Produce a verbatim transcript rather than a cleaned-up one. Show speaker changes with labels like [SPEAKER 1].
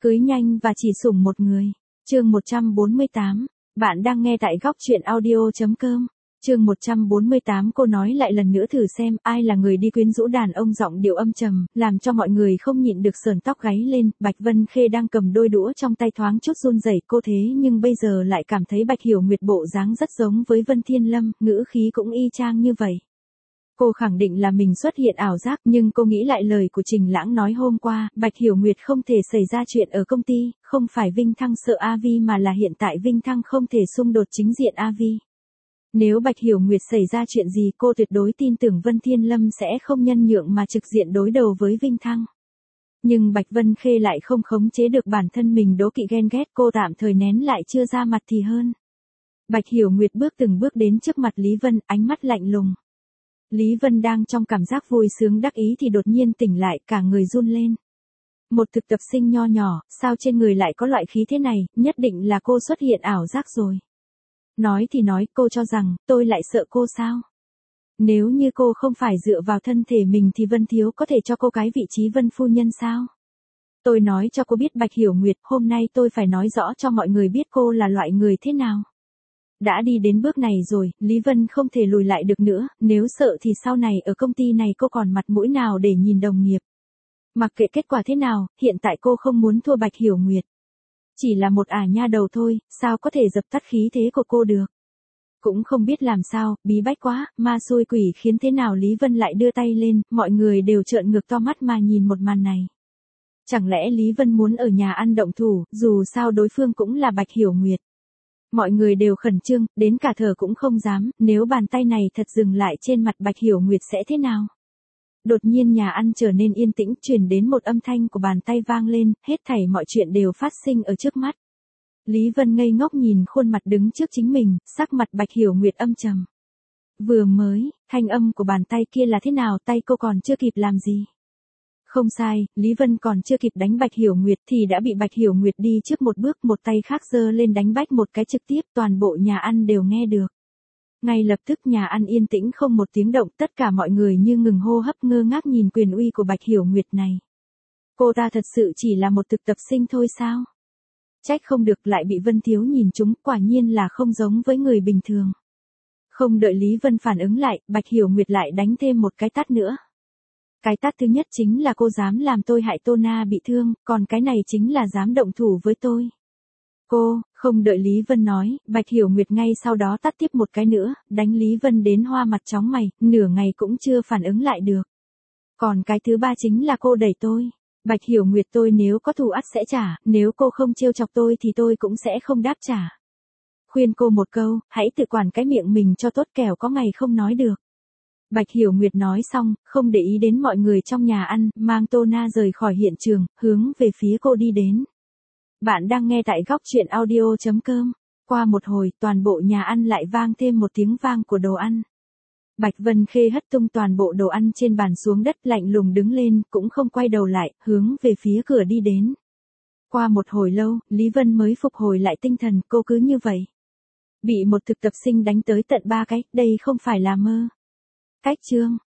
[SPEAKER 1] Cưới nhanh và chỉ sủng một người. Chương một trăm bốn mươi tám. Bạn đang nghe tại góc truyện audio chấm com. Chương một trăm bốn mươi tám. Cô nói lại lần nữa thử xem ai là người đi quyến rũ đàn ông, giọng điệu âm trầm, làm cho mọi người không nhịn được sờn tóc gáy lên. Bạch Vân Khê đang cầm đôi đũa trong tay thoáng chút run rẩy, cô thế nhưng bây giờ lại cảm thấy Bạch Hiểu Nguyệt bộ dáng rất giống với Vân Thiên Lâm, ngữ khí cũng y chang như vậy. Cô khẳng định là mình xuất hiện ảo giác, nhưng cô nghĩ lại lời của Trình Lãng nói hôm qua, Bạch Hiểu Nguyệt không thể xảy ra chuyện ở công ty, không phải Vinh Thăng sợ A Vi mà là hiện tại Vinh Thăng không thể xung đột chính diện A Vi. Nếu Bạch Hiểu Nguyệt xảy ra chuyện gì, cô tuyệt đối tin tưởng Vân Thiên Lâm sẽ không nhân nhượng mà trực diện đối đầu với Vinh Thăng. Nhưng Bạch Vân Khê lại không khống chế được bản thân mình, đố kỵ ghen ghét, cô tạm thời nén lại chưa ra mặt thì hơn. Bạch Hiểu Nguyệt bước từng bước đến trước mặt Lý Vân, ánh mắt lạnh lùng. Lý Vân đang trong cảm giác vui sướng đắc ý thì đột nhiên tỉnh lại, cả người run lên. Một thực tập sinh nho nhỏ, sao trên người lại có loại khí thế này, nhất định là cô xuất hiện ảo giác rồi. Nói thì nói, cô cho rằng, tôi lại sợ cô sao? Nếu như cô không phải dựa vào thân thể mình thì Vân Thiếu có thể cho cô cái vị trí Vân Phu Nhân sao? Tôi nói cho cô biết Bạch Hiểu Nguyệt, hôm nay tôi phải nói rõ cho mọi người biết cô là loại người thế nào. Đã đi đến bước này rồi, Lý Vân không thể lùi lại được nữa, nếu sợ thì sau này ở công ty này cô còn mặt mũi nào để nhìn đồng nghiệp. Mặc kệ kết quả thế nào, hiện tại cô không muốn thua Bạch Hiểu Nguyệt. Chỉ là một ả nha đầu thôi, sao có thể dập tắt khí thế của cô được. Cũng không biết làm sao, bí bách quá, ma xui quỷ khiến thế nào Lý Vân lại đưa tay lên, mọi người đều trợn ngược to mắt mà nhìn một màn này. Chẳng lẽ Lý Vân muốn ở nhà ăn động thủ, dù sao đối phương cũng là Bạch Hiểu Nguyệt. Mọi người đều khẩn trương, đến cả thở cũng không dám, nếu bàn tay này thật dừng lại trên mặt Bạch Hiểu Nguyệt sẽ thế nào? Đột nhiên nhà ăn trở nên yên tĩnh, truyền đến một âm thanh của bàn tay vang lên, hết thảy mọi chuyện đều phát sinh ở trước mắt. Lý Vân ngây ngốc nhìn khuôn mặt đứng trước chính mình, sắc mặt Bạch Hiểu Nguyệt âm trầm. Vừa mới, thanh âm của bàn tay kia là thế nào, tay cô còn chưa kịp làm gì? Không sai, Lý Vân còn chưa kịp đánh Bạch Hiểu Nguyệt thì đã bị Bạch Hiểu Nguyệt đi trước một bước, một tay khác giơ lên đánh bách một cái trực tiếp, toàn bộ nhà ăn đều nghe được. Ngay lập tức nhà ăn yên tĩnh không một tiếng động, tất cả mọi người như ngừng hô hấp ngơ ngác nhìn quyền uy của Bạch Hiểu Nguyệt này. Cô ta thật sự chỉ là một thực tập sinh thôi sao? Trách không được lại bị Vân Thiếu nhìn trúng, quả nhiên là không giống với người bình thường. Không đợi Lý Vân phản ứng lại, Bạch Hiểu Nguyệt lại đánh thêm một cái tát nữa. Cái tát thứ nhất chính là cô dám làm tôi hại Tô Na bị thương, còn cái này chính là dám động thủ với tôi. Cô, không đợi Lý Vân nói, Bạch Hiểu Nguyệt ngay sau đó tát tiếp một cái nữa, đánh Lý Vân đến hoa mặt chóng mày, nửa ngày cũng chưa phản ứng lại được. Còn cái thứ ba chính là cô đẩy tôi. Bạch Hiểu Nguyệt, tôi nếu có thù ắt sẽ trả, nếu cô không trêu chọc tôi thì tôi cũng sẽ không đáp trả. Khuyên cô một câu, hãy tự quản cái miệng mình cho tốt, kẻo có ngày không nói được. Bạch Hiểu Nguyệt nói xong, không để ý đến mọi người trong nhà ăn, mang Tô Na rời khỏi hiện trường, hướng về phía cô đi đến. Bạn đang nghe tại góc truyện audio chấm com. Qua một hồi, toàn bộ nhà ăn lại vang thêm một tiếng vang của đồ ăn. Bạch Vân Khê hất tung toàn bộ đồ ăn trên bàn xuống đất, lạnh lùng đứng lên, cũng không quay đầu lại, hướng về phía cửa đi đến. Qua một hồi lâu, Lý Vân mới phục hồi lại tinh thần, cô cứ như vậy. Bị một thực tập sinh đánh tới tận ba cái, đây không phải là mơ. Cách chương.